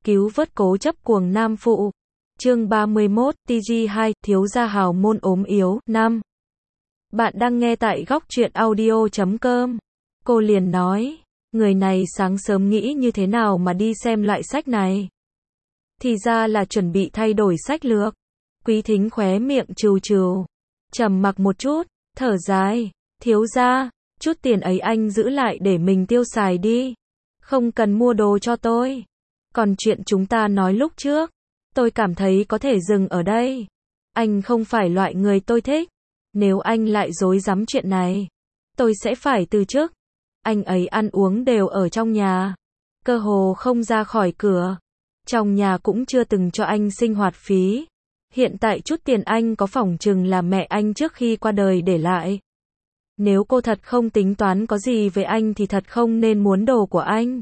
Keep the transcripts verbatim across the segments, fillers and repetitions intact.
Cứu vớt cố chấp cuồng nam phụ. Chương ba mươi mốt, tê giê hai, thiếu gia hào môn ốm yếu, năm. Bạn đang nghe tại góc truyện audio chấm com. Cô liền nói, người này sáng sớm nghĩ như thế nào mà đi xem loại sách này. Thì ra là chuẩn bị thay đổi sách lược. Quý Thính khóe miệng trừ trừ. Trầm mặc một chút, thở dài, thiếu gia, chút tiền ấy anh giữ lại để mình tiêu xài đi. Không cần mua đồ cho tôi. Còn chuyện chúng ta nói lúc trước, tôi cảm thấy có thể dừng ở đây. Anh không phải loại người tôi thích. Nếu anh lại dối dám chuyện này, tôi sẽ phải từ chức. Anh ấy ăn uống đều ở trong nhà, cơ hồ không ra khỏi cửa. Trong nhà cũng chưa từng cho anh sinh hoạt phí. Hiện tại chút tiền anh có phỏng chừng là mẹ anh trước khi qua đời để lại. Nếu cô thật không tính toán có gì với anh thì thật không nên muốn đồ của anh.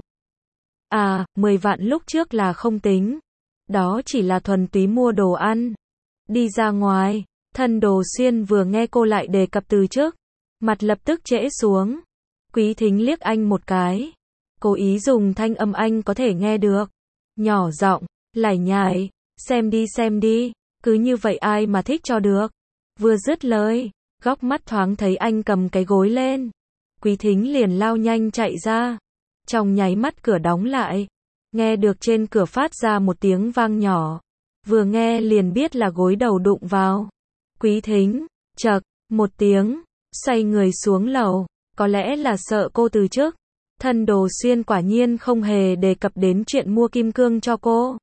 À, mười vạn lúc trước là không tính. Đó chỉ là thuần túy mua đồ ăn. Đi ra ngoài, Thân Đồ Xuyên vừa nghe cô lại đề cập từ trước, mặt lập tức trễ xuống. Quý Thính liếc anh một cái. Cố ý dùng thanh âm anh có thể nghe được. Nhỏ giọng, lải nhải, xem đi xem đi, cứ như vậy ai mà thích cho được. Vừa dứt lời, góc mắt thoáng thấy anh cầm cái gối lên. Quý Thính liền lao nhanh chạy ra. Trong nháy mắt cửa đóng lại. Nghe được trên cửa phát ra một tiếng vang nhỏ. Vừa nghe liền biết là gối đầu đụng vào. Quý Thính, chậc, một tiếng, xoay người xuống lầu. Có lẽ là sợ cô từ chức. Thân Đồ Xuyên quả nhiên không hề đề cập đến chuyện mua kim cương cho cô.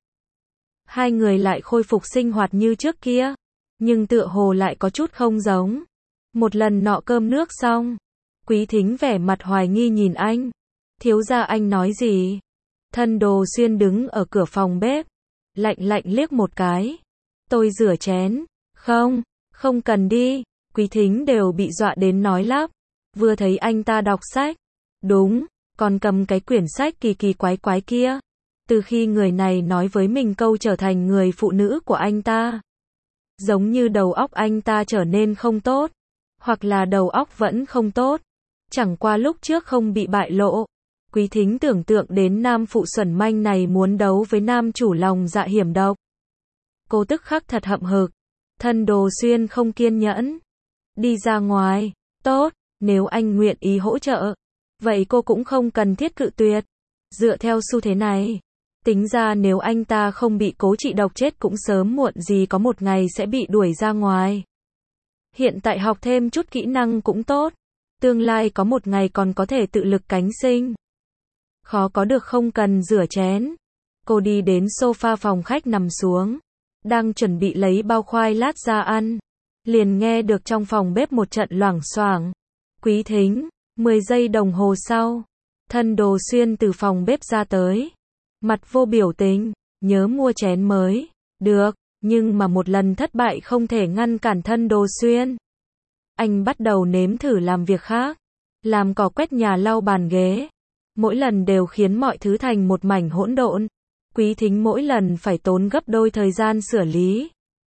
Hai người lại khôi phục sinh hoạt như trước kia. Nhưng tựa hồ lại có chút không giống. Một lần nọ cơm nước xong, Quý Thính vẻ mặt hoài nghi nhìn anh. Thiếu gia anh nói gì? Thân Đồ Xuyên đứng ở cửa phòng bếp, lạnh lạnh liếc một cái. Tôi rửa chén. Không, không cần đi. Quý Thính đều bị dọa đến nói lắp. Vừa thấy anh ta đọc sách. Đúng, còn cầm cái quyển sách kỳ kỳ quái quái kia. Từ khi người này nói với mình câu trở thành người phụ nữ của anh ta, giống như đầu óc anh ta trở nên không tốt. Hoặc là đầu óc vẫn không tốt. Chẳng qua lúc trước không bị bại lộ. Quý Thính tưởng tượng đến nam phụ xuẩn manh này muốn đấu với nam chủ lòng dạ hiểm độc. Cô tức khắc thật hậm hực. Thân Đồ Xuyên không kiên nhẫn. Đi ra ngoài. Tốt, nếu anh nguyện ý hỗ trợ, vậy cô cũng không cần thiết cự tuyệt. Dựa theo xu thế này, tính ra nếu anh ta không bị cố trị độc chết cũng sớm muộn gì có một ngày sẽ bị đuổi ra ngoài. Hiện tại học thêm chút kỹ năng cũng tốt. Tương lai có một ngày còn có thể tự lực cánh sinh. Khó có được không cần rửa chén. Cô đi đến sofa phòng khách nằm xuống. Đang chuẩn bị lấy bao khoai lát ra ăn. Liền nghe được trong phòng bếp một trận loảng xoảng. Quý Thính, mười giây đồng hồ sau. Thân Đồ Xuyên từ phòng bếp ra tới. Mặt vô biểu tình, nhớ mua chén mới. Được, nhưng mà một lần thất bại không thể ngăn cản Thân Đồ Xuyên. Anh bắt đầu nếm thử làm việc khác. Làm cỏ quét nhà lau bàn ghế. Mỗi lần đều khiến mọi thứ thành một mảnh hỗn độn. Quý Thính mỗi lần phải tốn gấp đôi thời gian sửa lý.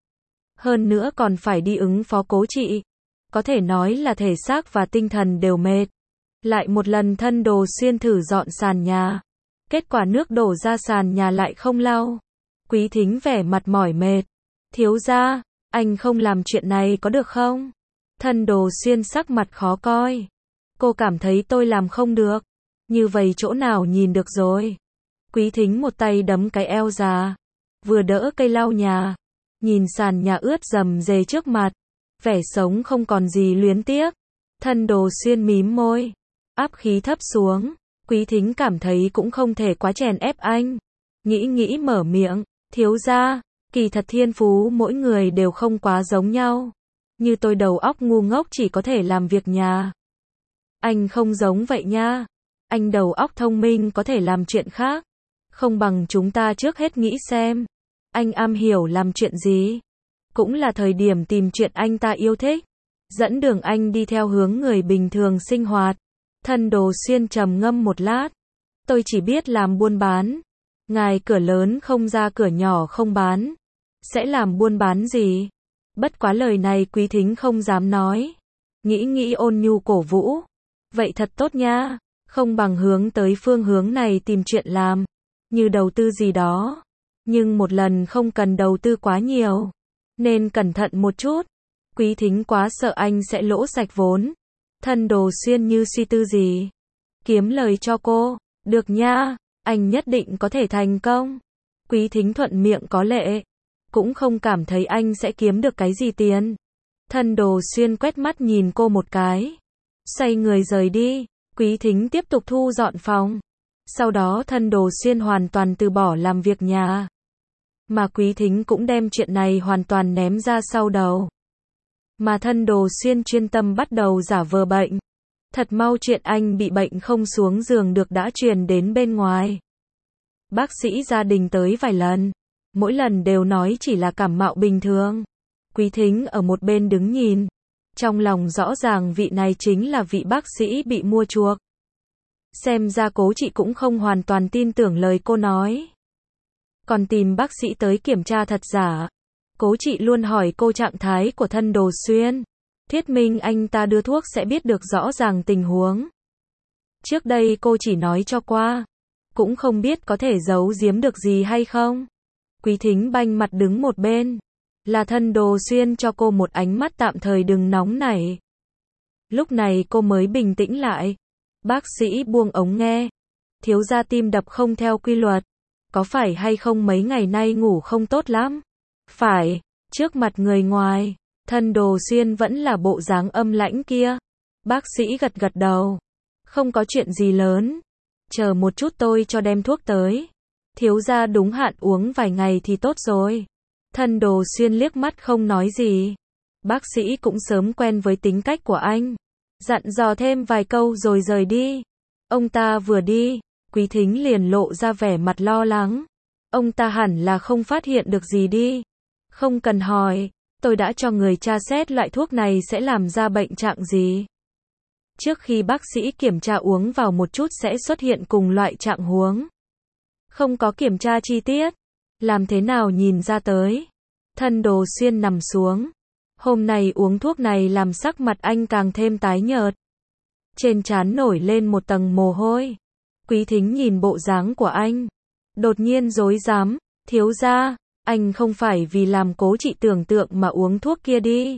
Hơn nữa còn phải đi ứng phó cố trị. Có thể nói là thể xác và tinh thần đều mệt. Lại một lần Thân Đồ Xuyên thử dọn sàn nhà. Kết quả nước đổ ra sàn nhà lại không lau. Quý Thính vẻ mặt mỏi mệt. Thiếu gia, anh không làm chuyện này có được không? Thân Đồ Xuyên sắc mặt khó coi. Cô cảm thấy tôi làm không được. Như vậy chỗ nào nhìn được rồi. Quý Thính một tay đấm cái eo già. Vừa đỡ cây lau nhà. Nhìn sàn nhà ướt rầm rề trước mặt. Vẻ sống không còn gì luyến tiếc. Thân Đồ Xuyên mím môi. Áp khí thấp xuống. Quý Thính cảm thấy cũng không thể quá chèn ép anh. Nghĩ nghĩ mở miệng. Thiếu gia, kỳ thật thiên phú mỗi người đều không quá giống nhau. Như tôi đầu óc ngu ngốc chỉ có thể làm việc nhà. Anh không giống vậy nha. Anh đầu óc thông minh có thể làm chuyện khác. Không bằng chúng ta trước hết nghĩ xem. Anh am hiểu làm chuyện gì. Cũng là thời điểm tìm chuyện anh ta yêu thích. Dẫn đường anh đi theo hướng người bình thường sinh hoạt. Thân Đồ Xuyên trầm ngâm một lát. Tôi chỉ biết làm buôn bán. Ngài cửa lớn không ra cửa nhỏ không bán. Sẽ làm buôn bán gì? Bất quá lời này Quý Thính không dám nói. Nghĩ nghĩ ôn nhu cổ vũ. Vậy thật tốt nha. Không bằng hướng tới phương hướng này tìm chuyện làm. Như đầu tư gì đó. Nhưng một lần không cần đầu tư quá nhiều. Nên cẩn thận một chút. Quý Thính quá sợ anh sẽ lỗ sạch vốn. Thân Đồ Xuyên như suy tư gì. Kiếm lời cho cô. Được nha, anh nhất định có thể thành công. Quý Thính thuận miệng có lệ. Cũng không cảm thấy anh sẽ kiếm được cái gì tiền. Thân Đồ Xuyên quét mắt nhìn cô một cái. Xoay người rời đi. Quý Thính tiếp tục thu dọn phòng. Sau đó Thân Đồ Xuyên hoàn toàn từ bỏ làm việc nhà. Mà Quý Thính cũng đem chuyện này hoàn toàn ném ra sau đầu. Mà Thân Đồ Xuyên chuyên tâm bắt đầu giả vờ bệnh. Thật mau chuyện anh bị bệnh không xuống giường được đã truyền đến bên ngoài. Bác sĩ gia đình tới vài lần. Mỗi lần đều nói chỉ là cảm mạo bình thường. Quý Thính ở một bên đứng nhìn. Trong lòng rõ ràng vị này chính là vị bác sĩ bị mua chuộc. Xem ra Cố chị cũng không hoàn toàn tin tưởng lời cô nói. Còn tìm bác sĩ tới kiểm tra thật giả. Cố chị luôn hỏi cô trạng thái của Thân Đồ Xuyên. Thuyết minh anh ta đưa thuốc sẽ biết được rõ ràng tình huống. Trước đây cô chỉ nói cho qua. Cũng không biết có thể giấu giếm được gì hay không. Quý Thính banh mặt đứng một bên. Là Thân Đồ Xuyên cho cô một ánh mắt tạm thời đừng nóng nảy. Lúc này cô mới bình tĩnh lại. Bác sĩ buông ống nghe. Thiếu gia tim đập không theo quy luật. Có phải hay không mấy ngày nay ngủ không tốt lắm? Phải. Trước mặt người ngoài, Thân Đồ Xuyên vẫn là bộ dáng âm lãnh kia. Bác sĩ gật gật đầu. Không có chuyện gì lớn. Chờ một chút tôi cho đem thuốc tới. Thiếu gia đúng hạn uống vài ngày thì tốt rồi. Thân Đồ Xuyên liếc mắt không nói gì. Bác sĩ cũng sớm quen với tính cách của anh. Dặn dò thêm vài câu rồi rời đi. Ông ta vừa đi, Quý Thính liền lộ ra vẻ mặt lo lắng. Ông ta hẳn là không phát hiện được gì đi. Không cần hỏi, tôi đã cho người tra xét loại thuốc này sẽ làm ra bệnh trạng gì. Trước khi bác sĩ kiểm tra uống vào một chút sẽ xuất hiện cùng loại trạng huống. Không có kiểm tra chi tiết. Làm thế nào nhìn ra tới. Thân Đồ Xuyên nằm xuống. Hôm nay uống thuốc này làm sắc mặt anh càng thêm tái nhợt. Trên trán nổi lên một tầng mồ hôi. Quý Thính nhìn bộ dáng của anh. Đột nhiên rối rắm. Thiếu gia, anh không phải vì làm Cố chị tưởng tượng mà uống thuốc kia đi.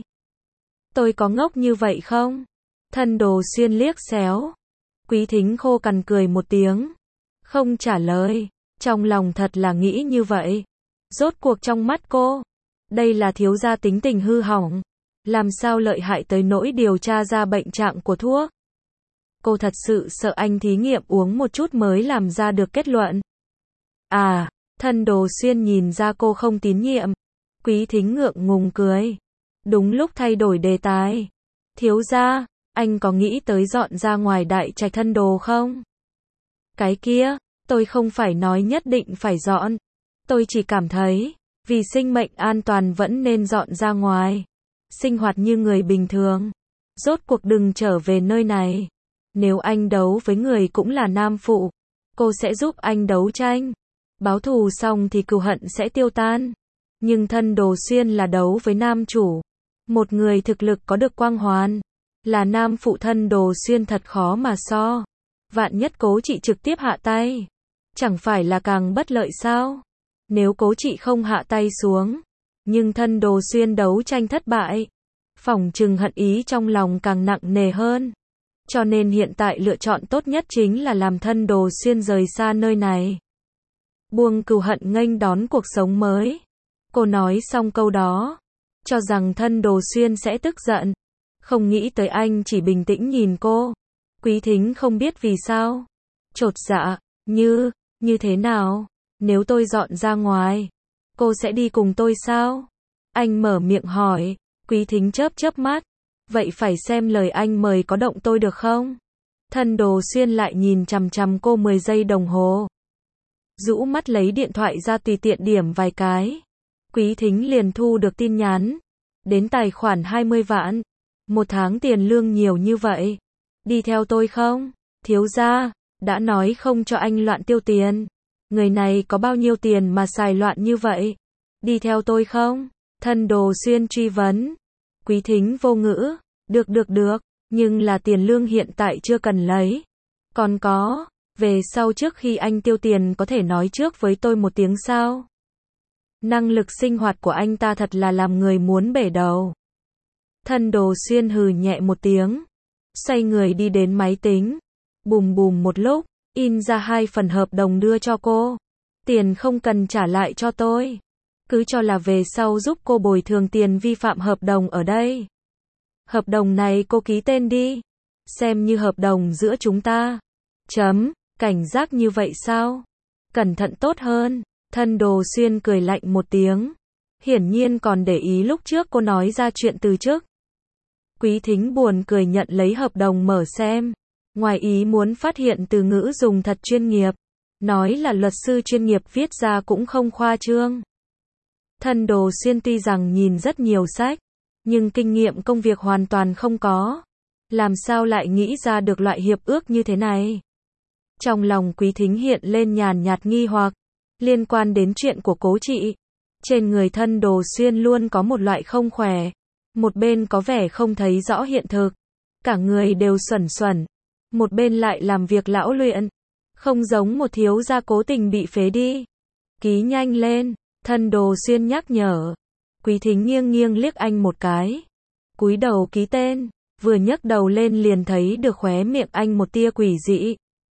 Tôi có ngốc như vậy không? Thân Đồ Xuyên liếc xéo. Quý Thính khô cằn cười một tiếng. Không trả lời. Trong lòng thật là nghĩ như vậy. Rốt cuộc trong mắt cô, đây là thiếu gia tính tình hư hỏng. Làm sao lợi hại tới nỗi điều tra ra bệnh trạng của thuốc. Cô thật sự sợ anh thí nghiệm uống một chút mới làm ra được kết luận. À, Thân Đồ Xuyên nhìn ra cô không tín nhiệm. Quý Thính ngượng ngùng cười. Đúng lúc thay đổi đề tài. Thiếu gia, anh có nghĩ tới dọn ra ngoài đại trạch Thân Đồ không? Cái kia, tôi không phải nói nhất định phải dọn. Tôi chỉ cảm thấy, vì sinh mệnh an toàn vẫn nên dọn ra ngoài. Sinh hoạt như người bình thường. Rốt cuộc đừng trở về nơi này. Nếu anh đấu với người cũng là nam phụ, cô sẽ giúp anh đấu tranh. Báo thù xong thì cừu hận sẽ tiêu tan. Nhưng Thân Đồ Xuyên là đấu với nam chủ. Một người thực lực có được quang hoàn. Là nam phụ Thân Đồ Xuyên thật khó mà so. Vạn nhất Cố chị trực tiếp hạ tay. Chẳng phải là càng bất lợi sao? Nếu Cố chị không hạ tay xuống. Nhưng Thân Đồ Xuyên đấu tranh thất bại. Phỏng chừng hận ý trong lòng càng nặng nề hơn. Cho nên hiện tại lựa chọn tốt nhất chính là làm Thân Đồ Xuyên rời xa nơi này. Buông cừu hận nghênh đón cuộc sống mới. Cô nói xong câu đó. Cho rằng Thân Đồ Xuyên sẽ tức giận. Không nghĩ tới anh chỉ bình tĩnh nhìn cô. Quý Thính không biết vì sao. Chột dạ, như, như thế nào? Nếu tôi dọn ra ngoài, cô sẽ đi cùng tôi sao? Anh mở miệng hỏi. Quý Thính chớp chớp mắt. Vậy phải xem lời anh mời có động tôi được không? Thân Đồ Xuyên lại nhìn chằm chằm cô mười giây đồng hồ. Rũ mắt lấy điện thoại ra tùy tiện điểm vài cái. Quý Thính liền thu được tin nhắn. Đến tài khoản hai mươi vạn. Một tháng tiền lương nhiều như vậy. Đi theo tôi không? Thiếu gia, đã nói không cho anh loạn tiêu tiền. Người này có bao nhiêu tiền mà xài loạn như vậy? Đi theo tôi không? Thân Đồ Xuyên truy vấn. Quý Thính vô ngữ. Được được được, nhưng là tiền lương hiện tại chưa cần lấy. Còn có, về sau trước khi anh tiêu tiền có thể nói trước với tôi một tiếng sao? Năng lực sinh hoạt của anh ta thật là làm người muốn bể đầu. Thân Đồ Xuyên hừ nhẹ một tiếng, xoay người đi đến máy tính, bùm bùm một lúc, in ra hai phần hợp đồng đưa cho cô. Tiền không cần trả lại cho tôi, cứ cho là về sau giúp cô bồi thường tiền vi phạm hợp đồng ở đây. Hợp đồng này cô ký tên đi, xem như hợp đồng giữa chúng ta. Chấm, cảnh giác như vậy sao? Cẩn thận tốt hơn. Thân Đồ Xuyên cười lạnh một tiếng, hiển nhiên còn để ý lúc trước cô nói ra chuyện từ chức. Quý Thính buồn cười nhận lấy hợp đồng mở xem, ngoài ý muốn phát hiện từ ngữ dùng thật chuyên nghiệp, nói là luật sư chuyên nghiệp viết ra cũng không khoa trương. Thân Đồ Xuyên tuy rằng nhìn rất nhiều sách, nhưng kinh nghiệm công việc hoàn toàn không có, làm sao lại nghĩ ra được loại hiệp ước như thế này? Trong lòng Quý Thính hiện lên nhàn nhạt nghi hoặc, liên quan đến chuyện của Cố chị. Trên người Thân Đồ Xuyên luôn có một loại không khỏe, một bên có vẻ không thấy rõ hiện thực, cả người đều xuẩn xuẩn, một bên lại làm việc lão luyện, không giống một thiếu gia cố tình bị phế đi. Ký nhanh lên, Thân Đồ Xuyên nhắc nhở. Quý Thính nghiêng nghiêng liếc anh một cái, cúi đầu ký tên, vừa nhấc đầu lên liền thấy được khóe miệng anh một tia quỷ dị.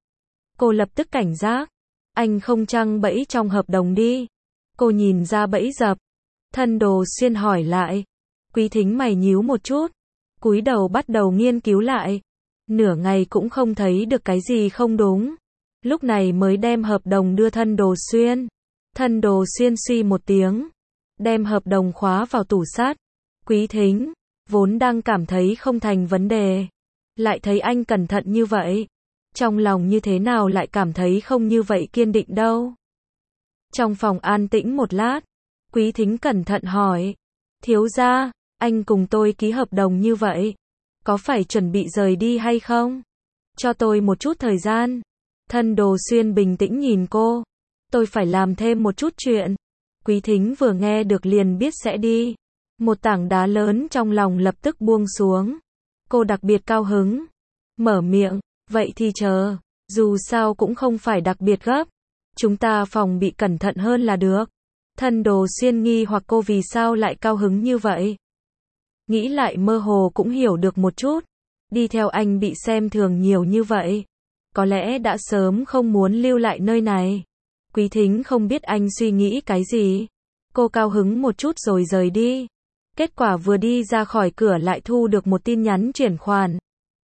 Cô lập tức cảnh giác, anh không trăng bẫy trong hợp đồng đi. Cô nhìn ra bẫy dập. Thân Đồ Xuyên hỏi lại. Quý Thính mày nhíu một chút, cúi đầu bắt đầu nghiên cứu lại. Nửa ngày cũng không thấy được cái gì không đúng, lúc này mới đem hợp đồng đưa Thân Đồ Xuyên. Thân Đồ Xuyên suy một tiếng, đem hợp đồng khóa vào tủ sắt. Quý Thính vốn đang cảm thấy không thành vấn đề, lại thấy anh cẩn thận như vậy, trong lòng như thế nào lại cảm thấy không như vậy kiên định đâu. Trong phòng an tĩnh một lát, Quý Thính cẩn thận hỏi, thiếu gia, anh cùng tôi ký hợp đồng như vậy, có phải chuẩn bị rời đi hay không? Cho tôi một chút thời gian. Thân Đồ Xuyên bình tĩnh nhìn cô, tôi phải làm thêm một chút chuyện. Quý Thính vừa nghe được liền biết sẽ đi, một tảng đá lớn trong lòng lập tức buông xuống. Cô đặc biệt cao hứng, mở miệng, vậy thì chờ, dù sao cũng không phải đặc biệt gấp, chúng ta phòng bị cẩn thận hơn là được. Thân Đồ Xuyên nghi hoặc cô vì sao lại cao hứng như vậy. Nghĩ lại mơ hồ cũng hiểu được một chút, đi theo anh bị xem thường nhiều như vậy, có lẽ đã sớm không muốn lưu lại nơi này. Quý Thính không biết anh suy nghĩ cái gì, cô cao hứng một chút rồi rời đi. Kết quả vừa đi ra khỏi cửa lại thu được một tin nhắn chuyển khoản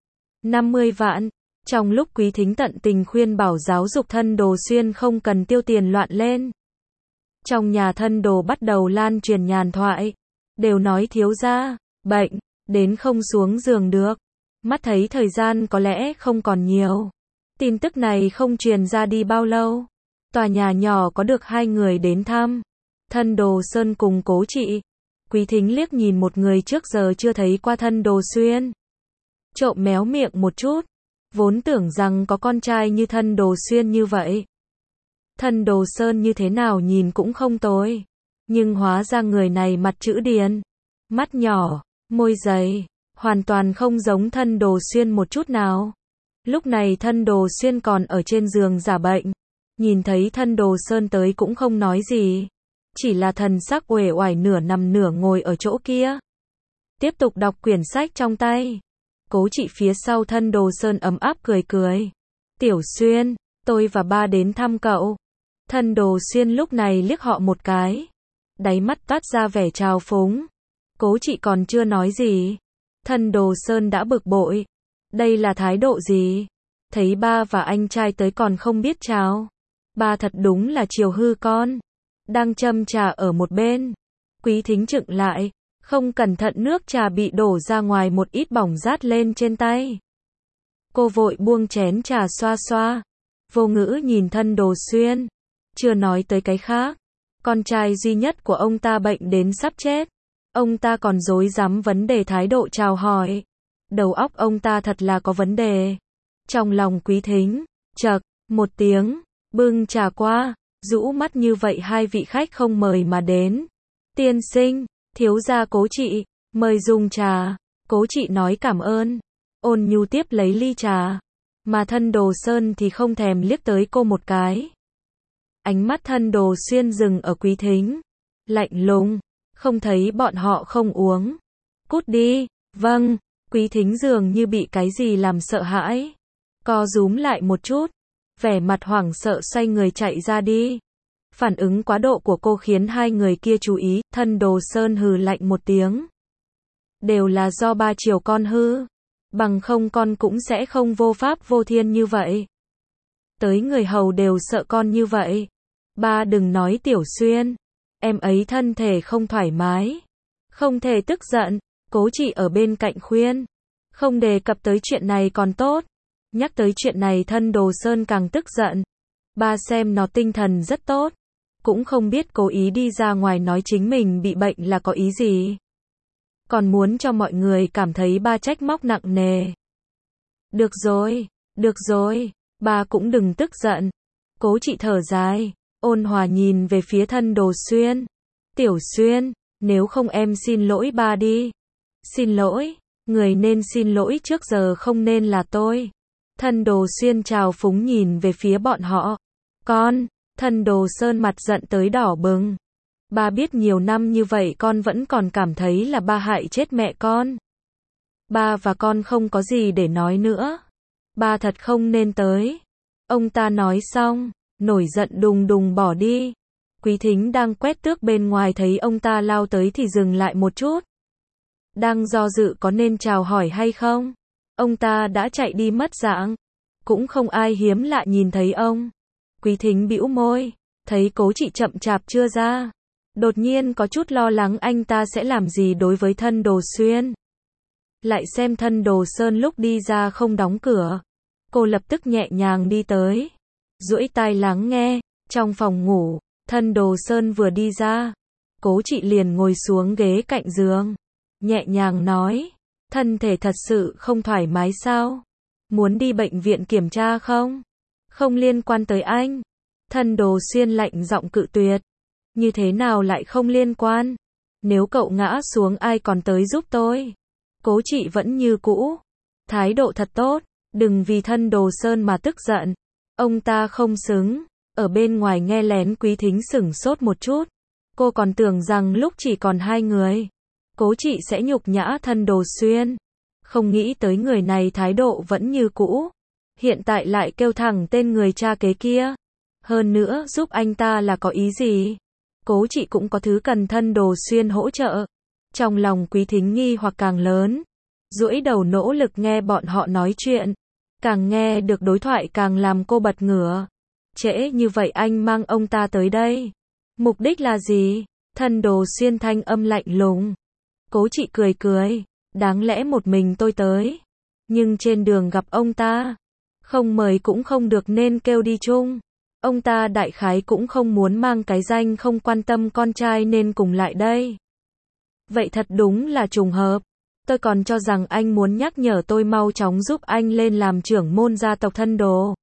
năm mươi vạn. Trong lúc Quý Thính tận tình khuyên bảo giáo dục Thân Đồ Xuyên không cần tiêu tiền loạn lên, trong nhà Thân Đồ bắt đầu lan truyền nhàn thoại, đều nói thiếu gia bệnh, đến không xuống giường được, mắt thấy thời gian có lẽ không còn nhiều. Tin tức này không truyền ra đi bao lâu, tòa nhà nhỏ có được hai người đến thăm, Thân Đồ Sơn cùng Cố chị. Quý Thính liếc nhìn một người trước giờ chưa thấy qua Thân Đồ Xuyên, trộm méo miệng một chút, vốn tưởng rằng có con trai như Thân Đồ Xuyên như vậy. Thân Đồ Sơn như thế nào nhìn cũng không tồi, nhưng hóa ra người này mặt chữ điền, mắt nhỏ, môi dày, hoàn toàn không giống Thân Đồ Xuyên một chút nào. Lúc này Thân Đồ Xuyên còn ở trên giường giả bệnh, nhìn thấy Thân Đồ Sơn tới cũng không nói gì, chỉ là thần sắc uể oải nửa nằm nửa ngồi ở chỗ kia, tiếp tục đọc quyển sách trong tay. Cố chị phía sau Thân Đồ Sơn ấm áp cười cười, Tiểu Xuyên, tôi và ba đến thăm cậu. Thân Đồ Xuyên lúc này liếc họ một cái, đáy mắt toát ra vẻ trào phúng. Cố chị còn chưa nói gì, Thân Đồ Sơn đã bực bội, đây là thái độ gì? Thấy ba và anh trai tới còn không biết chào, ba thật đúng là chiều hư con. Đang châm trà ở một bên, Quý Thính chựng lại, không cẩn thận nước trà bị đổ ra ngoài một ít bỏng rát lên trên tay. Cô vội buông chén trà xoa xoa, vô ngữ nhìn Thân Đồ Xuyên, chưa nói tới cái khác, con trai duy nhất của ông ta bệnh đến sắp chết, ông ta còn rối rắm vấn đề thái độ chào hỏi, đầu óc ông ta thật là có vấn đề. Trong lòng Quý Thính chậc một tiếng, bưng trà qua, rũ mắt như vậy hai vị khách không mời mà đến. Tiên sinh, thiếu gia Cố chị, mời dùng trà. Cố chị nói cảm ơn, ôn nhu tiếp lấy ly trà, mà Thân Đồ Sơn thì không thèm liếc tới cô một cái. Ánh mắt Thân Đồ Xuyên dừng ở Quý Thính, lạnh lùng, không thấy bọn họ không uống. Cút đi, vâng, Quý Thính dường như bị cái gì làm sợ hãi. Co rúm lại một chút, vẻ mặt hoảng sợ xoay người chạy ra đi. Phản ứng quá độ của cô khiến hai người kia chú ý, Thân Đồ Sơn hừ lạnh một tiếng. Đều là do ba chiều con hư, bằng không con cũng sẽ không vô pháp vô thiên như vậy. Tới người hầu đều sợ con như vậy. Ba đừng nói Tiểu Xuyên, em ấy thân thể không thoải mái, không thể tức giận. Cố Trị ở bên cạnh khuyên, không đề cập tới chuyện này còn tốt, nhắc tới chuyện này Thân Đồ Sơn càng tức giận. Ba xem nó tinh thần rất tốt, cũng không biết cố ý đi ra ngoài nói chính mình bị bệnh là có ý gì. Còn muốn cho mọi người cảm thấy ba trách móc nặng nề. Được rồi, được rồi, ba cũng đừng tức giận. Cố Trị thở dài, ôn hòa nhìn về phía Thân Đồ Xuyên. Tiểu Xuyên, nếu không em xin lỗi ba đi. Xin lỗi, người nên xin lỗi trước giờ không nên là tôi. Thân Đồ Xuyên trào phúng nhìn về phía bọn họ. Con, Thân Đồ Sơn mặt giận tới đỏ bừng. Ba biết nhiều năm như vậy con vẫn còn cảm thấy là ba hại chết mẹ con. Ba và con không có gì để nói nữa. Ba thật không nên tới. Ông ta nói xong, nổi giận đùng đùng bỏ đi. Quý Thính đang quét tước bên ngoài thấy ông ta lao tới thì dừng lại một chút. Đang do dự có nên chào hỏi hay không. Ông ta đã chạy đi mất dạng. Cũng không ai hiếm lạ nhìn thấy ông. Quý Thính bĩu môi, thấy Cố Trị chậm chạp chưa ra. Đột nhiên có chút lo lắng anh ta sẽ làm gì đối với Thân Đồ Xuyên. Lại xem Thân Đồ Sơn lúc đi ra không đóng cửa. Cô lập tức nhẹ nhàng đi tới, duỗi tai lắng nghe. Trong phòng ngủ, Thân Đồ Sơn vừa đi ra, Cố Trị liền ngồi xuống ghế cạnh giường, nhẹ nhàng nói, thân thể thật sự không thoải mái sao? Muốn đi bệnh viện kiểm tra không? Không liên quan tới anh. Thân Đồ Xuyên lạnh giọng cự tuyệt. Như thế nào lại không liên quan? Nếu cậu ngã xuống ai còn tới giúp tôi? Cố Trị vẫn như cũ, thái độ thật tốt, đừng vì Thân Đồ Sơn mà tức giận. Ông ta không xứng. Ở bên ngoài nghe lén Quý Thính sửng sốt một chút. Cô còn tưởng rằng lúc chỉ còn hai người, Cố Trị sẽ nhục nhã Thân Đồ Xuyên. Không nghĩ tới người này thái độ vẫn như cũ. Hiện tại lại kêu thẳng tên người cha kế kia. Hơn nữa giúp anh ta là có ý gì? Cố Trị cũng có thứ cần Thân Đồ Xuyên hỗ trợ. Trong lòng Quý Thính nghi hoặc càng lớn. Duỗi đầu nỗ lực nghe bọn họ nói chuyện. Càng nghe được đối thoại càng làm cô bật ngửa. Trễ như vậy anh mang ông ta tới đây. Mục đích là gì? Thân Đồ Xuyên thanh âm lạnh lùng. Cố Trị cười cười. Đáng lẽ một mình tôi tới. Nhưng trên đường gặp ông ta. Không mời cũng không được nên kêu đi chung. Ông ta đại khái cũng không muốn mang cái danh không quan tâm con trai nên cùng lại đây. Vậy thật đúng là trùng hợp. Tôi còn cho rằng anh muốn nhắc nhở tôi mau chóng giúp anh lên làm trưởng môn gia tộc Thân Đồ.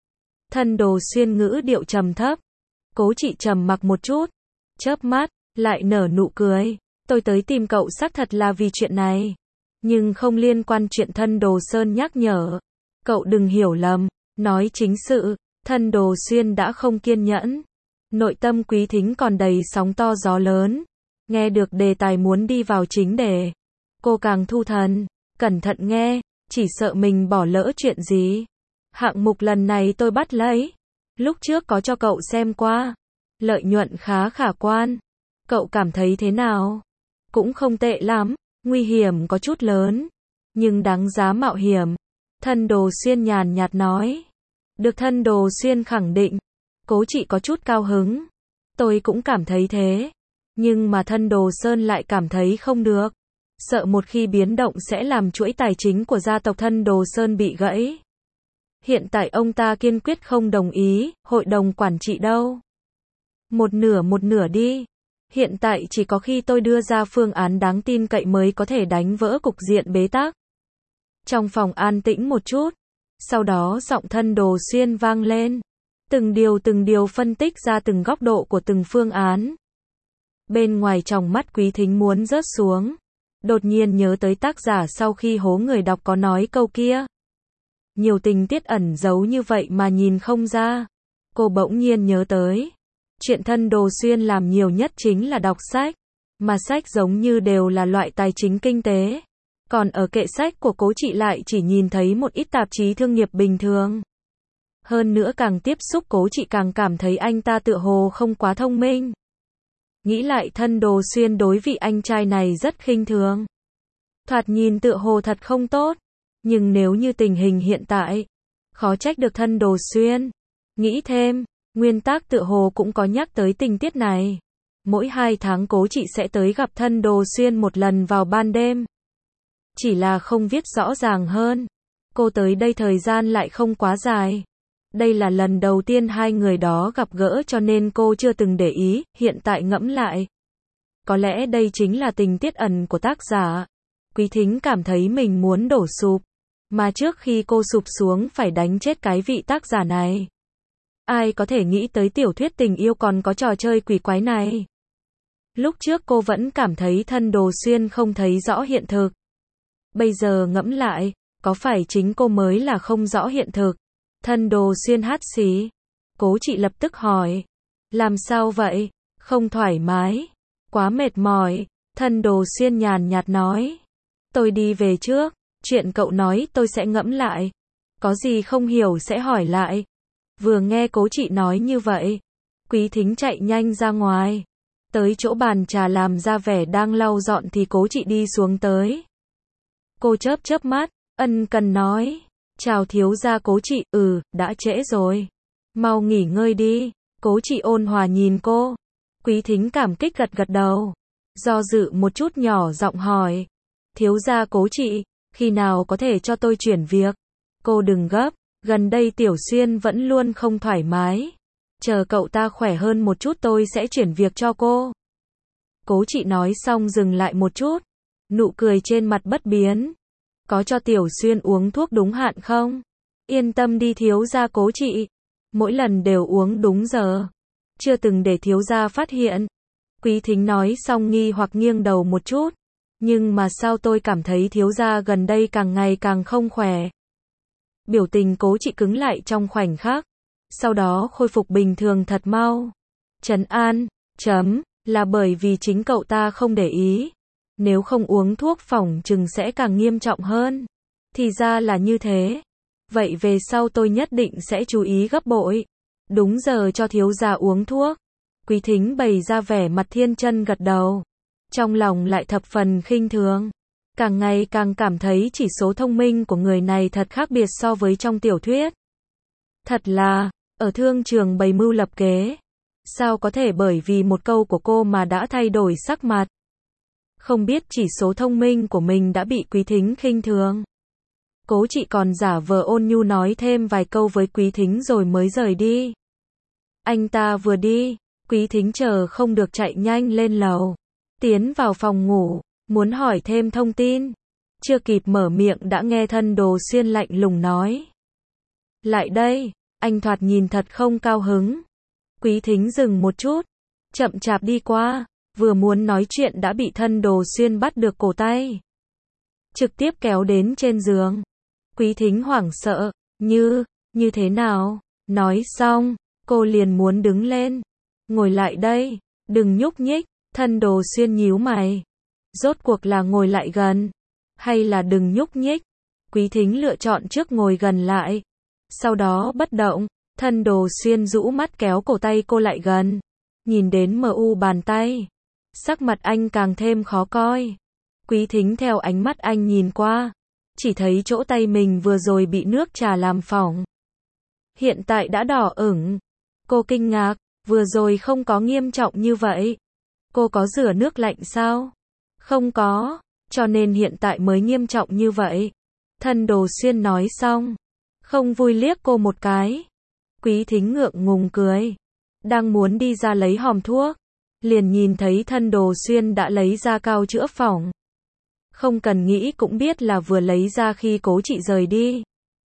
Thân Đồ Xuyên ngữ điệu trầm thấp. Cố Trị trầm mặc một chút, chớp mắt, lại nở nụ cười. Tôi tới tìm cậu xác thật là vì chuyện này. Nhưng không liên quan chuyện Thân Đồ Sơn nhắc nhở. Cậu đừng hiểu lầm, nói chính sự. Thân Đồ Xuyên đã không kiên nhẫn. Nội tâm Quý Thính còn đầy sóng to gió lớn. Nghe được đề tài muốn đi vào chính đề. Cô càng thu thần, cẩn thận nghe, chỉ sợ mình bỏ lỡ chuyện gì. Hạng mục lần này tôi bắt lấy. Lúc trước có cho cậu xem qua. Lợi nhuận khá khả quan. Cậu cảm thấy thế nào? Cũng không tệ lắm, nguy hiểm có chút lớn. Nhưng đáng giá mạo hiểm. Thân Đồ Xuyên nhàn nhạt nói. Được Thân Đồ Xuyên khẳng định. Cố Trị có chút cao hứng. Tôi cũng cảm thấy thế. Nhưng mà Thân Đồ Sơn lại cảm thấy không được. Sợ một khi biến động sẽ làm chuỗi tài chính của gia tộc Thân Đồ Sơn bị gãy. Hiện tại ông ta kiên quyết không đồng ý, hội đồng quản trị đâu? Một nửa một nửa đi. Hiện tại chỉ có khi tôi đưa ra phương án đáng tin cậy mới có thể đánh vỡ cục diện bế tắc. Trong phòng an tĩnh một chút. Sau đó giọng Thân Đồ Xuyên vang lên. Từng điều từng điều phân tích ra từng góc độ của từng phương án. Bên ngoài tròng mắt Quý Thính muốn rớt xuống. Đột nhiên nhớ tới tác giả sau khi hố người đọc có nói câu kia. Nhiều tình tiết ẩn giấu như vậy mà nhìn không ra. Cô bỗng nhiên nhớ tới. Chuyện thân Đồ Xuyên làm nhiều nhất chính là đọc sách, mà sách giống như đều là loại tài chính kinh tế. Còn ở kệ sách của Cố Chị lại chỉ nhìn thấy một ít tạp chí thương nghiệp bình thường. Hơn nữa càng tiếp xúc Cố Chị càng cảm thấy anh ta tựa hồ không quá thông minh. Nghĩ lại thân Đồ Xuyên đối vị anh trai này rất khinh thường. Thoạt nhìn tựa hồ thật không tốt. Nhưng nếu như tình hình hiện tại, khó trách được thân Đồ Xuyên. Nghĩ thêm, nguyên tác tựa hồ cũng có nhắc tới tình tiết này. Mỗi hai tháng Cố Chị sẽ tới gặp thân Đồ Xuyên một lần vào ban đêm. Chỉ là không viết rõ ràng hơn. Cô tới đây thời gian lại không quá dài. Đây là lần đầu tiên hai người đó gặp gỡ cho nên cô chưa từng để ý, hiện tại ngẫm lại. Có lẽ đây chính là tình tiết ẩn của tác giả. Quý Thính cảm thấy mình muốn đổ sụp. Mà trước khi cô sụp xuống phải đánh chết cái vị tác giả này. Ai có thể nghĩ tới tiểu thuyết tình yêu còn có trò chơi quỷ quái này. Lúc trước cô vẫn cảm thấy thân Đồ Xuyên không thấy rõ hiện thực. Bây giờ ngẫm lại, có phải chính cô mới là không rõ hiện thực? Thân Đồ Xuyên hát xí. Cố Chị lập tức hỏi. Làm sao vậy? Không thoải mái. Quá mệt mỏi. Thân Đồ Xuyên nhàn nhạt nói. Tôi đi về trước. Chuyện cậu nói tôi sẽ ngẫm lại. Có gì không hiểu sẽ hỏi lại. Vừa nghe Cố Chị nói như vậy, Quý Thính chạy nhanh ra ngoài. Tới chỗ bàn trà làm ra vẻ đang lau dọn thì Cố Chị đi xuống tới. Cô chớp chớp mắt, ân cần nói. Chào thiếu gia Cố Chị, ừ, đã trễ rồi. Mau nghỉ ngơi đi. Cố Chị ôn hòa nhìn cô. Quý Thính cảm kích gật gật đầu. Do dự một chút nhỏ giọng hỏi. Thiếu gia Cố Chị, khi nào có thể cho tôi chuyển việc? Cô đừng gấp, gần đây Tiểu Xuyên vẫn luôn không thoải mái. Chờ cậu ta khỏe hơn một chút tôi sẽ chuyển việc cho cô. Cố Chị nói xong dừng lại một chút. Nụ cười trên mặt bất biến. Có cho Tiểu Xuyên uống thuốc đúng hạn không? Yên tâm đi thiếu gia Cố Chị. Mỗi lần đều uống đúng giờ. Chưa từng để thiếu gia phát hiện. Quý Thính nói xong nghi hoặc nghiêng đầu một chút. Nhưng mà sao tôi cảm thấy thiếu gia gần đây càng ngày càng không khỏe. Biểu tình Cố Chị cứng lại trong khoảnh khắc. Sau đó khôi phục bình thường thật mau. Trấn an, chấm, là bởi vì chính cậu ta không để ý. Nếu không uống thuốc phỏng chừng sẽ càng nghiêm trọng hơn. Thì ra là như thế. Vậy về sau tôi nhất định sẽ chú ý gấp bội. Đúng giờ cho thiếu gia uống thuốc. Quý Thính bày ra vẻ mặt thiên chân gật đầu. Trong lòng lại thập phần khinh thường. Càng ngày càng cảm thấy chỉ số thông minh của người này thật khác biệt so với trong tiểu thuyết. Thật là, ở thương trường bày mưu lập kế. Sao có thể bởi vì một câu của cô mà đã thay đổi sắc mặt. Không biết chỉ số thông minh của mình đã bị Quý Thính khinh thường. Cố Chị còn giả vờ ôn nhu nói thêm vài câu với Quý Thính rồi mới rời đi. Anh ta vừa đi, Quý Thính chờ không được chạy nhanh lên lầu. Tiến vào phòng ngủ, muốn hỏi thêm thông tin. Chưa kịp mở miệng đã nghe thân Đồ Xuyên lạnh lùng nói. Lại đây, anh thoạt nhìn thật không cao hứng. Quý Thính dừng một chút, chậm chạp đi qua, vừa muốn nói chuyện đã bị thân Đồ Xuyên bắt được cổ tay. Trực tiếp kéo đến trên giường. Quý Thính hoảng sợ, như, như thế nào? Nói xong, cô liền muốn đứng lên. Ngồi lại đây, đừng nhúc nhích. Thân Đồ Xuyên nhíu mày. Rốt cuộc là ngồi lại gần, hay là đừng nhúc nhích? Quý Thính lựa chọn trước ngồi gần lại. Sau đó bất động, thân Đồ Xuyên rũ mắt kéo cổ tay cô lại gần. Nhìn đến mờ u bàn tay. Sắc mặt anh càng thêm khó coi. Quý Thính theo ánh mắt anh nhìn qua. Chỉ thấy chỗ tay mình vừa rồi bị nước trà làm phỏng. Hiện tại đã đỏ ửng. Cô kinh ngạc, vừa rồi không có nghiêm trọng như vậy. Cô có rửa nước lạnh sao? Không có, cho nên hiện tại mới nghiêm trọng như vậy. Thân Đồ Xuyên nói xong, không vui liếc cô một cái. Quý Thính ngượng ngùng cười. Đang muốn đi ra lấy hòm thuốc. Liền nhìn thấy thân Đồ Xuyên đã lấy ra cao chữa phỏng. Không cần nghĩ cũng biết là vừa lấy ra khi Cố Chị rời đi.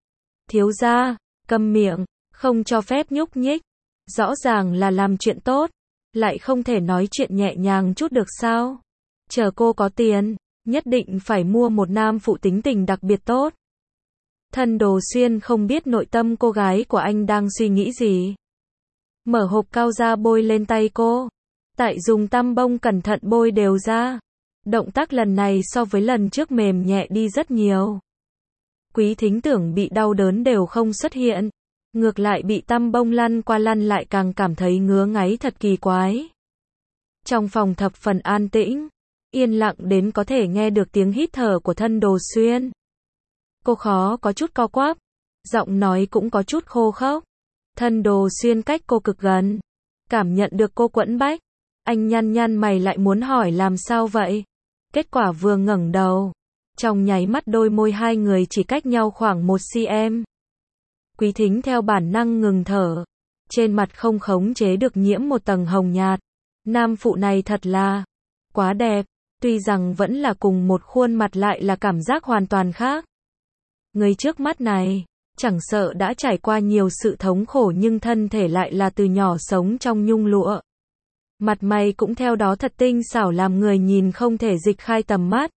Thiếu gia, câm miệng, không cho phép nhúc nhích. Rõ ràng là làm chuyện tốt. Lại không thể nói chuyện nhẹ nhàng chút được sao? Chờ cô có tiền, nhất định phải mua một nam phụ tính tình đặc biệt tốt. Thân Đồ Xuyên không biết nội tâm cô gái của anh đang suy nghĩ gì. mở hộp cao ra bôi lên tay cô. Tại dùng tăm bông cẩn thận bôi đều ra. Động tác lần này so với lần trước mềm nhẹ đi rất nhiều. Quý Thính tưởng bị đau đớn đều không xuất hiện. Ngược lại bị tăm bông lăn qua lăn lại càng cảm thấy ngứa ngáy thật kỳ quái. Trong phòng thập phần an tĩnh, yên lặng đến có thể nghe được tiếng hít thở của Thân Đồ Xuyên. Cô khó có chút co quắp, giọng nói cũng có chút khô khốc. Thân Đồ Xuyên cách cô cực gần, cảm nhận được cô quẫn bách. Anh nhăn nhăn mày lại muốn hỏi làm sao vậy. Kết quả vừa ngẩng đầu, trong nháy mắt đôi môi hai người chỉ cách nhau khoảng một xăng-ti-mét. Quý Thính theo bản năng ngừng thở, trên mặt không khống chế được nhiễm một tầng hồng nhạt. Nam phụ này thật là quá đẹp, tuy rằng vẫn là cùng một khuôn mặt lại là cảm giác hoàn toàn khác. Người trước mắt này, chẳng sợ đã trải qua nhiều sự thống khổ nhưng thân thể lại là từ nhỏ sống trong nhung lụa. Mặt mày cũng theo đó thật tinh xảo làm người nhìn không thể dịch khai tầm mắt.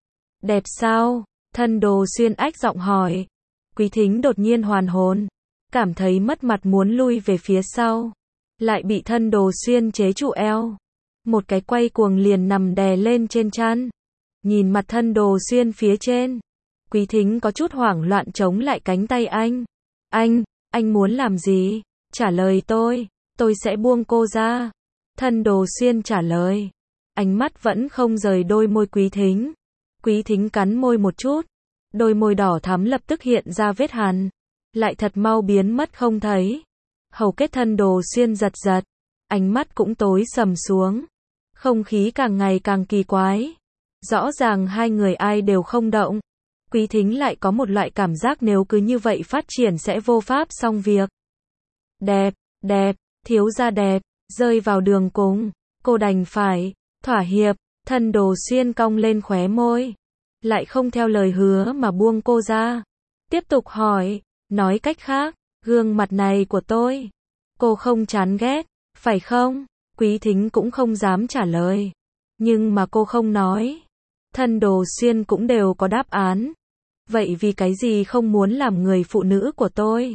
Đẹp sao? Thân Đồ Xuyên ách giọng hỏi. Quý Thính đột nhiên hoàn hồn, cảm thấy mất mặt muốn lui về phía sau. Lại bị Thân Đồ Xuyên chế trụ eo. Một cái quay cuồng liền nằm đè lên trên chăn. Nhìn mặt Thân Đồ Xuyên phía trên. Quý Thính có chút hoảng loạn chống lại cánh tay anh. Anh, anh muốn làm gì? Trả lời tôi, tôi sẽ buông cô ra. Thân Đồ Xuyên trả lời. Ánh mắt vẫn không rời đôi môi Quý Thính. Quý Thính cắn môi một chút. Đôi môi đỏ thắm lập tức hiện ra vết hằn. Lại thật mau biến mất không thấy. Hầu kết Thân Đồ Xuyên giật giật. Ánh mắt cũng tối sầm xuống. Không khí càng ngày càng kỳ quái. Rõ ràng hai người ai đều không động. Quý Thính lại có một loại cảm giác nếu cứ như vậy phát triển sẽ vô pháp xong việc. Đẹp, đẹp, thiếu gia đẹp, rơi vào đường cùng. Cô đành phải thỏa hiệp. Thân Đồ Xuyên cong lên khóe môi. Lại không theo lời hứa mà buông cô ra. Tiếp tục hỏi, nói cách khác, gương mặt này của tôi, cô không chán ghét, phải không? Quý Thính cũng không dám trả lời. Nhưng mà cô không nói. Thân Đồ Xuyên cũng đều có đáp án. Vậy vì cái gì không muốn làm người phụ nữ của tôi?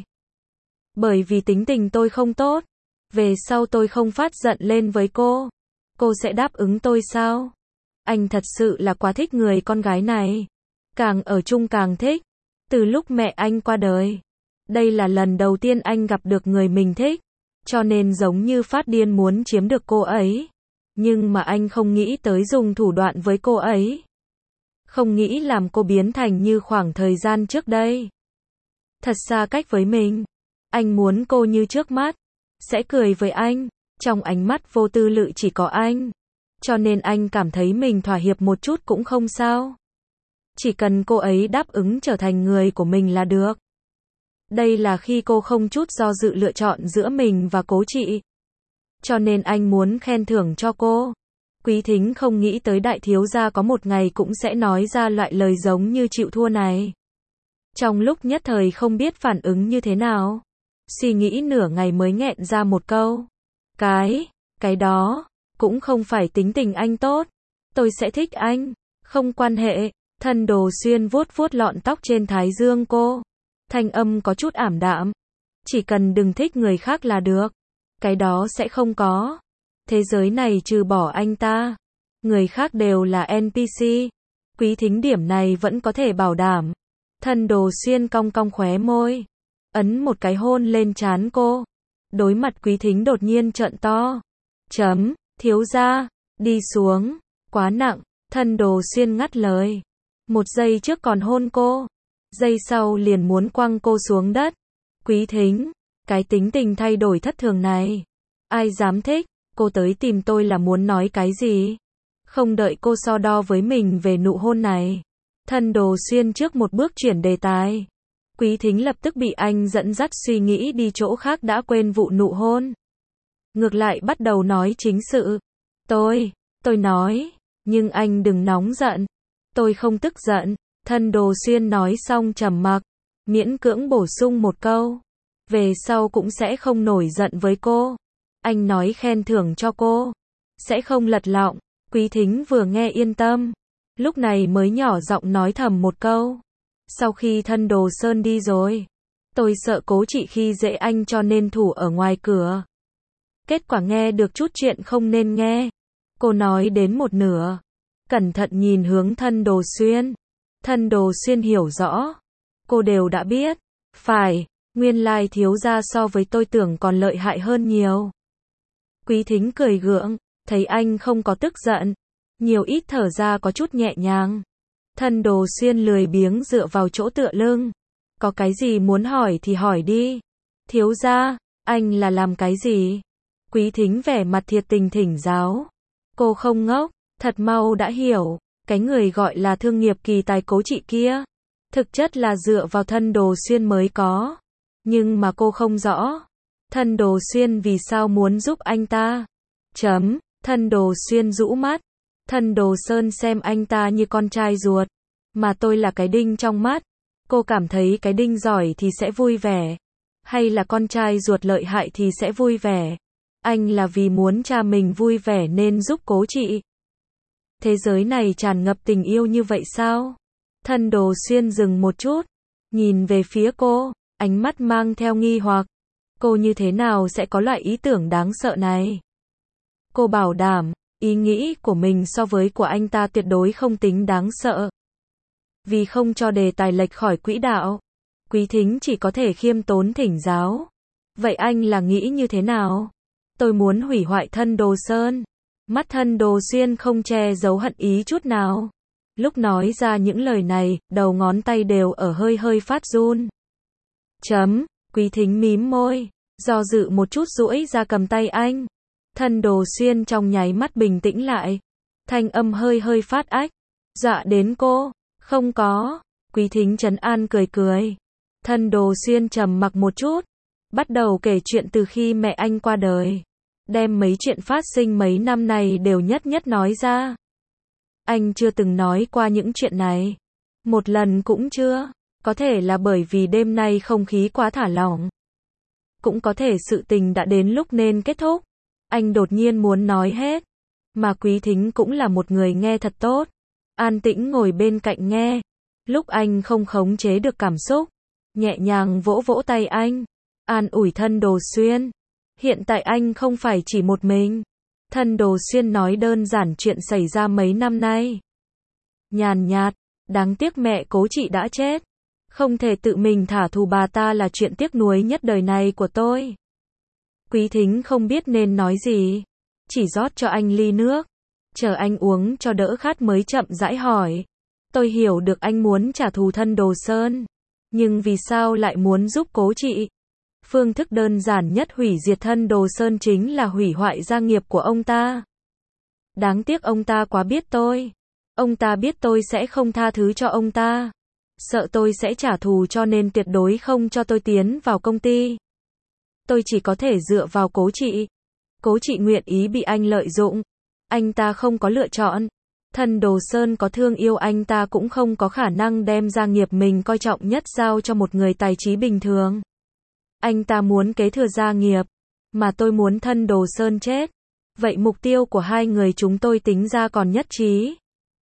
Bởi vì tính tình tôi không tốt. Về sau tôi không phát giận lên với cô. Cô sẽ đáp ứng tôi sao? Anh thật sự là quá thích người con gái này. Càng ở chung càng thích. Từ lúc mẹ anh qua đời. Đây là lần đầu tiên anh gặp được người mình thích. Cho nên giống như phát điên muốn chiếm được cô ấy. Nhưng mà anh không nghĩ tới dùng thủ đoạn với cô ấy. Không nghĩ làm cô biến thành như khoảng thời gian trước đây. Thật xa cách với mình. Anh muốn cô như trước mắt. Sẽ cười với anh. Trong ánh mắt vô tư lự chỉ có anh. Cho nên anh cảm thấy mình thỏa hiệp một chút cũng không sao. Chỉ cần cô ấy đáp ứng trở thành người của mình là được. Đây là khi cô không chút do dự lựa chọn giữa mình và Cố Trị. Cho nên anh muốn khen thưởng cho cô. Quý Thính không nghĩ tới đại thiếu gia có một ngày cũng sẽ nói ra loại lời giống như chịu thua này. Trong lúc nhất thời không biết phản ứng như thế nào. Suy nghĩ nửa ngày mới nghẹn ra một câu. Cái, cái đó, cũng không phải tính tình anh tốt. Tôi sẽ thích anh. Không quan hệ. Thân Đồ Xuyên vuốt vuốt lọn tóc trên thái dương cô. Thanh âm có chút ảm đạm. Chỉ cần đừng thích người khác là được. Cái đó sẽ không có. Thế giới này trừ bỏ anh ta. Người khác đều là en pê xê. Quý Thính điểm này vẫn có thể bảo đảm. Thân Đồ Xuyên cong cong khóe môi. Ấn một cái hôn lên trán cô. Đối mặt Quý Thính đột nhiên trợn to. Chấm, thiếu gia, đi xuống. Quá nặng. Thân Đồ Xuyên ngắt lời. Một giây trước còn hôn cô. Giây sau liền muốn quăng cô xuống đất. Quý Thính, cái tính tình thay đổi thất thường này. Ai dám thích, cô tới tìm tôi là muốn nói cái gì? Không đợi cô so đo với mình về nụ hôn này. Thân Đồ Xuyên trước một bước chuyển đề tài. Quý Thính lập tức bị anh dẫn dắt suy nghĩ đi chỗ khác đã quên vụ nụ hôn. Ngược lại bắt đầu nói chính sự. Tôi, tôi nói, nhưng anh đừng nóng giận. Tôi không tức giận. Thân Đồ Xuyên nói xong trầm mặc, miễn cưỡng bổ sung một câu. Về sau cũng sẽ không nổi giận với cô. Anh nói khen thưởng cho cô. Sẽ không lật lọng. Quý Thính vừa nghe yên tâm. Lúc này mới nhỏ giọng nói thầm một câu. Sau khi Thân Đồ Sơn đi rồi. Tôi sợ Cố Trị khi dễ anh cho nên thủ ở ngoài cửa. Kết quả nghe được chút chuyện không nên nghe. Cô nói đến một nửa. Cẩn thận nhìn hướng Thân Đồ Xuyên. Thân Đồ Xuyên hiểu rõ. Cô đều đã biết. Phải, nguyên lai thiếu gia so với tôi tưởng còn lợi hại hơn nhiều. Quý Thính cười gượng, thấy anh không có tức giận. Nhiều ít thở ra có chút nhẹ nhàng. Thân Đồ Xuyên lười biếng dựa vào chỗ tựa lưng. Có cái gì muốn hỏi thì hỏi đi. Thiếu gia, anh là làm cái gì? Quý Thính vẻ mặt thiệt tình thỉnh giáo. Cô không ngốc, thật mau đã hiểu. Cái người gọi là thương nghiệp kỳ tài Cố Trị kia. Thực chất là dựa vào Thân Đồ Xuyên mới có. Nhưng mà cô không rõ. Thân Đồ Xuyên vì sao muốn giúp anh ta? Chấm, Thân Đồ Xuyên rũ mắt. Thân Đồ Sơn xem anh ta như con trai ruột. Mà tôi là cái đinh trong mắt. Cô cảm thấy cái đinh giỏi thì sẽ vui vẻ. Hay là con trai ruột lợi hại thì sẽ vui vẻ. Anh là vì muốn cha mình vui vẻ nên giúp Cố Trị. Thế giới này tràn ngập tình yêu như vậy sao? Thân Đồ Xuyên dừng một chút. Nhìn về phía cô. Ánh mắt mang theo nghi hoặc. Cô như thế nào sẽ có loại ý tưởng đáng sợ này? Cô bảo đảm, ý nghĩ của mình so với của anh ta tuyệt đối không tính đáng sợ. Vì không cho đề tài lệch khỏi quỹ đạo, Quý Thính chỉ có thể khiêm tốn thỉnh giáo. Vậy anh là nghĩ như thế nào? Tôi muốn hủy hoại Thân Đồ Sơn. Mắt Thân Đồ Xuyên không che giấu hận ý chút nào. Lúc nói ra những lời này, đầu ngón tay đều ở hơi hơi phát run. Chấm, Quý Thính mím môi, do dự một chút duỗi ra cầm tay anh. Thân Đồ Xuyên trong nháy mắt bình tĩnh lại. Thanh âm hơi hơi phát ách. Dọa đến cô. Không có. Quý Thính trấn an cười cười. Thân Đồ Xuyên trầm mặc một chút. Bắt đầu kể chuyện từ khi mẹ anh qua đời. Đem mấy chuyện phát sinh mấy năm này đều nhất nhất nói ra. Anh chưa từng nói qua những chuyện này. Một lần cũng chưa. Có thể là bởi vì đêm nay không khí quá thả lỏng. Cũng có thể sự tình đã đến lúc nên kết thúc. Anh đột nhiên muốn nói hết. Mà Quý Thính cũng là một người nghe thật tốt. An tĩnh ngồi bên cạnh nghe. Lúc anh không khống chế được cảm xúc. Nhẹ nhàng vỗ vỗ tay anh. An ủi Thân Đồ Xuyên. Hiện tại anh không phải chỉ một mình. Thân Đồ Xuyên nói đơn giản chuyện xảy ra mấy năm nay. Nhàn nhạt. Đáng tiếc mẹ Cố Trị đã chết. Không thể tự mình thả thù bà ta là chuyện tiếc nuối nhất đời này của tôi. Quý Thính không biết nên nói gì. Chỉ rót cho anh ly nước. Chờ anh uống cho đỡ khát mới chậm rãi hỏi. Tôi hiểu được anh muốn trả thù Thân Đồ Sơn. Nhưng vì sao lại muốn giúp Cố Trị? Phương thức đơn giản nhất hủy diệt Thân Đồ Sơn chính là hủy hoại gia nghiệp của ông ta. Đáng tiếc ông ta quá biết tôi. Ông ta biết tôi sẽ không tha thứ cho ông ta. Sợ tôi sẽ trả thù cho nên tuyệt đối không cho tôi tiến vào công ty. Tôi chỉ có thể dựa vào Cố Trị. Cố Trị nguyện ý bị anh lợi dụng. Anh ta không có lựa chọn. Thân Đồ Sơn có thương yêu anh ta cũng không có khả năng đem gia nghiệp mình coi trọng nhất giao cho một người tài trí bình thường. Anh ta muốn kế thừa gia nghiệp. Mà tôi muốn Thân Đồ Sơn chết. Vậy mục tiêu của hai người chúng tôi tính ra còn nhất trí.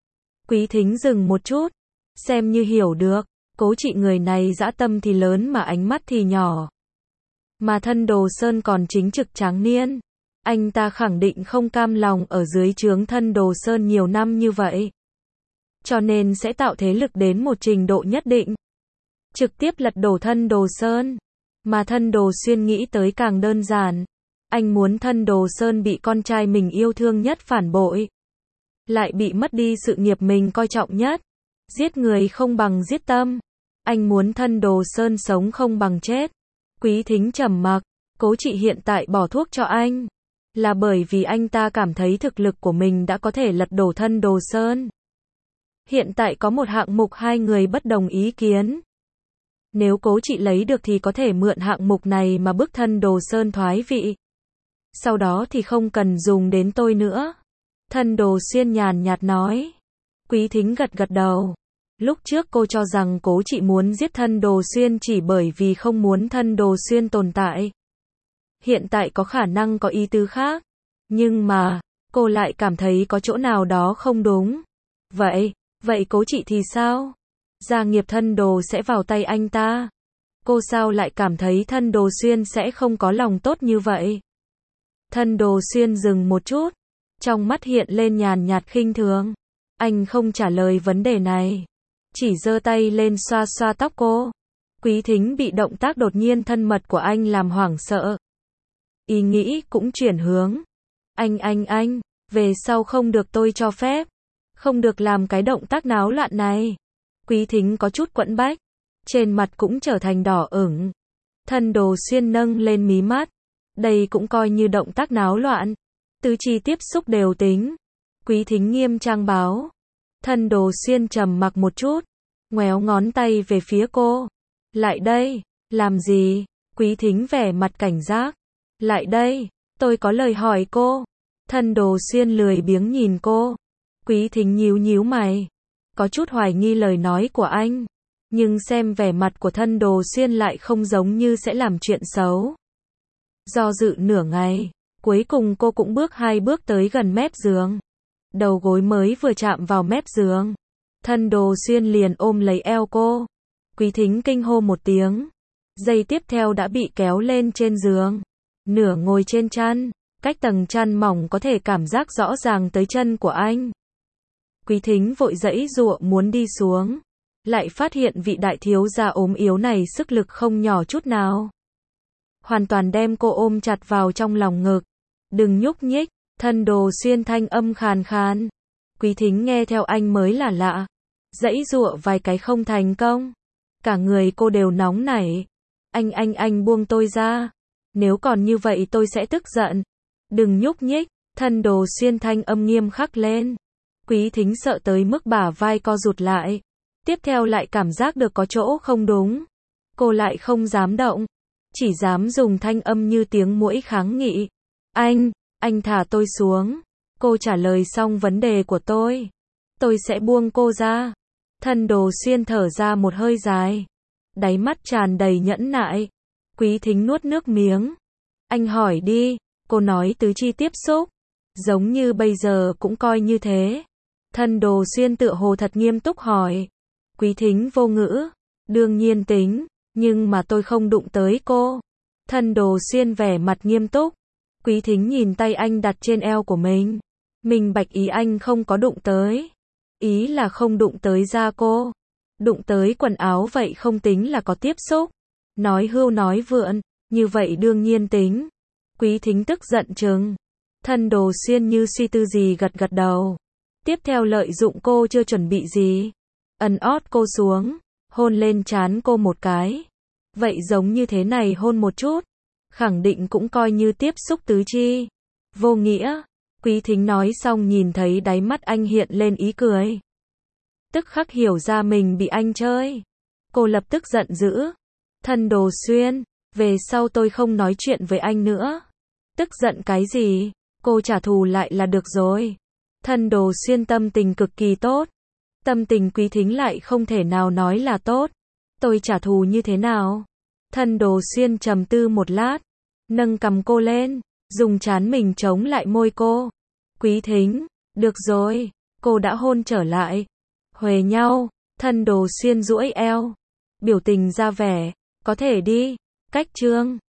Quý Thính dừng một chút. Xem như hiểu được. Cố Trị người này dã tâm thì lớn mà ánh mắt thì nhỏ. Mà Thân Đồ Sơn còn chính trực tráng niên. Anh ta khẳng định không cam lòng ở dưới trướng Thân Đồ Sơn nhiều năm như vậy. Cho nên sẽ tạo thế lực đến một trình độ nhất định. Trực tiếp lật đổ Thân Đồ Sơn. Mà Thân Đồ Xuyên nghĩ tới càng đơn giản. Anh muốn Thân Đồ Sơn bị con trai mình yêu thương nhất phản bội. Lại bị mất đi sự nghiệp mình coi trọng nhất. Giết người không bằng giết tâm. Anh muốn Thân Đồ Sơn sống không bằng chết. Quý Thính trầm mặc. Cố Trị hiện tại bỏ thuốc cho anh. Là bởi vì anh ta cảm thấy thực lực của mình đã có thể lật đổ Thân Đồ Sơn. Hiện tại có một hạng mục hai người bất đồng ý kiến. Nếu Cố Trị lấy được thì có thể mượn hạng mục này mà bức Thân Đồ Sơn thoái vị. Sau đó thì không cần dùng đến tôi nữa. Thân Đồ Xuyên nhàn nhạt nói. Quý Thính gật gật đầu. Lúc trước cô cho rằng Cố Trị muốn giết Thân Đồ Xuyên chỉ bởi vì không muốn Thân Đồ Xuyên tồn tại. Hiện tại có khả năng có ý tứ khác. Nhưng mà, cô lại cảm thấy có chỗ nào đó không đúng. Vậy, vậy Cố Trị thì sao? Gia nghiệp Thân Đồ sẽ vào tay anh ta. Cô sao lại cảm thấy Thân Đồ Xuyên sẽ không có lòng tốt như vậy? Thân Đồ Xuyên dừng một chút, trong mắt hiện lên nhàn nhạt khinh thường. Anh không trả lời vấn đề này, chỉ giơ tay lên xoa xoa tóc cô. Quý Thính bị động tác đột nhiên thân mật của anh làm hoảng sợ. Ý nghĩ cũng chuyển hướng. Anh anh anh, về sau không được tôi cho phép. Không được làm cái động tác náo loạn này. Quý Thính có chút quẫn bách, trên mặt cũng trở thành đỏ ửng. Thân Đồ Xuyên nâng lên mí mắt. Đây cũng coi như động tác náo loạn. Tứ chi tiếp xúc đều tính. Quý Thính nghiêm trang báo. Thân Đồ Xuyên trầm mặc một chút, ngoéo ngón tay về phía cô. Lại đây, làm gì? Quý Thính vẻ mặt cảnh giác. Lại đây, tôi có lời hỏi cô. Thân Đồ Xuyên lười biếng nhìn cô. Quý Thính nhíu nhíu mày, có chút hoài nghi lời nói của anh. Nhưng xem vẻ mặt của Thân Đồ Xuyên lại không giống như sẽ làm chuyện xấu. Do dự nửa ngày, cuối cùng cô cũng bước hai bước tới gần mép giường. Đầu gối mới vừa chạm vào mép giường, Thân Đồ Xuyên liền ôm lấy eo cô. Quý Thính kinh hô một tiếng. Giây tiếp theo đã bị kéo lên trên giường, nửa ngồi trên chăn, cách tầng chăn mỏng có thể cảm giác rõ ràng tới chân của anh. Quý Thính vội giãy giụa muốn đi xuống, lại phát hiện vị đại thiếu gia ốm yếu này sức lực không nhỏ chút nào. Hoàn toàn đem cô ôm chặt vào trong lòng ngực. Đừng nhúc nhích. Thân Đồ Xuyên thanh âm khàn khàn. Quý Thính nghe theo anh mới là lạ. Giãy giụa vài cái không thành công. Cả người cô đều nóng nảy. Anh anh anh buông tôi ra. Nếu còn như vậy tôi sẽ tức giận. Đừng nhúc nhích. Thân Đồ Xuyên thanh âm nghiêm khắc lên. Quý Thính sợ tới mức bả vai co rụt lại. Tiếp theo lại cảm giác được có chỗ không đúng. Cô lại không dám động, chỉ dám dùng thanh âm như tiếng muỗi kháng nghị. Anh, anh thả tôi xuống. Cô trả lời xong vấn đề của tôi, tôi sẽ buông cô ra. Thân Đồ Xuyên thở ra một hơi dài, đáy mắt tràn đầy nhẫn nại. Quý Thính nuốt nước miếng. Anh hỏi đi. Cô nói tứ chi tiếp xúc, giống như bây giờ cũng coi như thế. Thân Đồ Xuyên tựa hồ thật nghiêm túc hỏi. Quý Thính vô ngữ. Đương nhiên tính, nhưng mà tôi không đụng tới cô. Thân Đồ Xuyên vẻ mặt nghiêm túc. Quý Thính nhìn tay anh đặt trên eo của mình. Mình bạch ý anh không có đụng tới. Ý là không đụng tới da cô. Đụng tới quần áo vậy không tính là có tiếp xúc. Nói hưu nói vượn, như vậy đương nhiên tính. Quý Thính tức giận chừng. Thân Đồ Xuyên như suy tư gì gật gật đầu. Tiếp theo lợi dụng cô chưa chuẩn bị gì, ấn ót cô xuống, hôn lên trán cô một cái. Vậy giống như thế này hôn một chút, khẳng định cũng coi như tiếp xúc tứ chi. Vô nghĩa. Quý Thính nói xong nhìn thấy đáy mắt anh hiện lên ý cười. Tức khắc hiểu ra mình bị anh chơi. Cô lập tức giận dữ. Thân Đồ Xuyên, về sau tôi không nói chuyện với anh nữa. Tức giận cái gì? Cô trả thù lại là được rồi. Thân Đồ Xuyên tâm tình cực kỳ tốt. Tâm tình Quý Thính lại không thể nào nói là tốt. Tôi trả thù như thế nào? Thân Đồ Xuyên trầm tư một lát, nâng cằm cô lên, dùng trán mình chống lại môi cô. Quý Thính, được rồi, cô đã hôn trở lại. Huề nhau. Thân Đồ Xuyên duỗi eo, biểu tình ra vẻ, có thể đi. Cách chương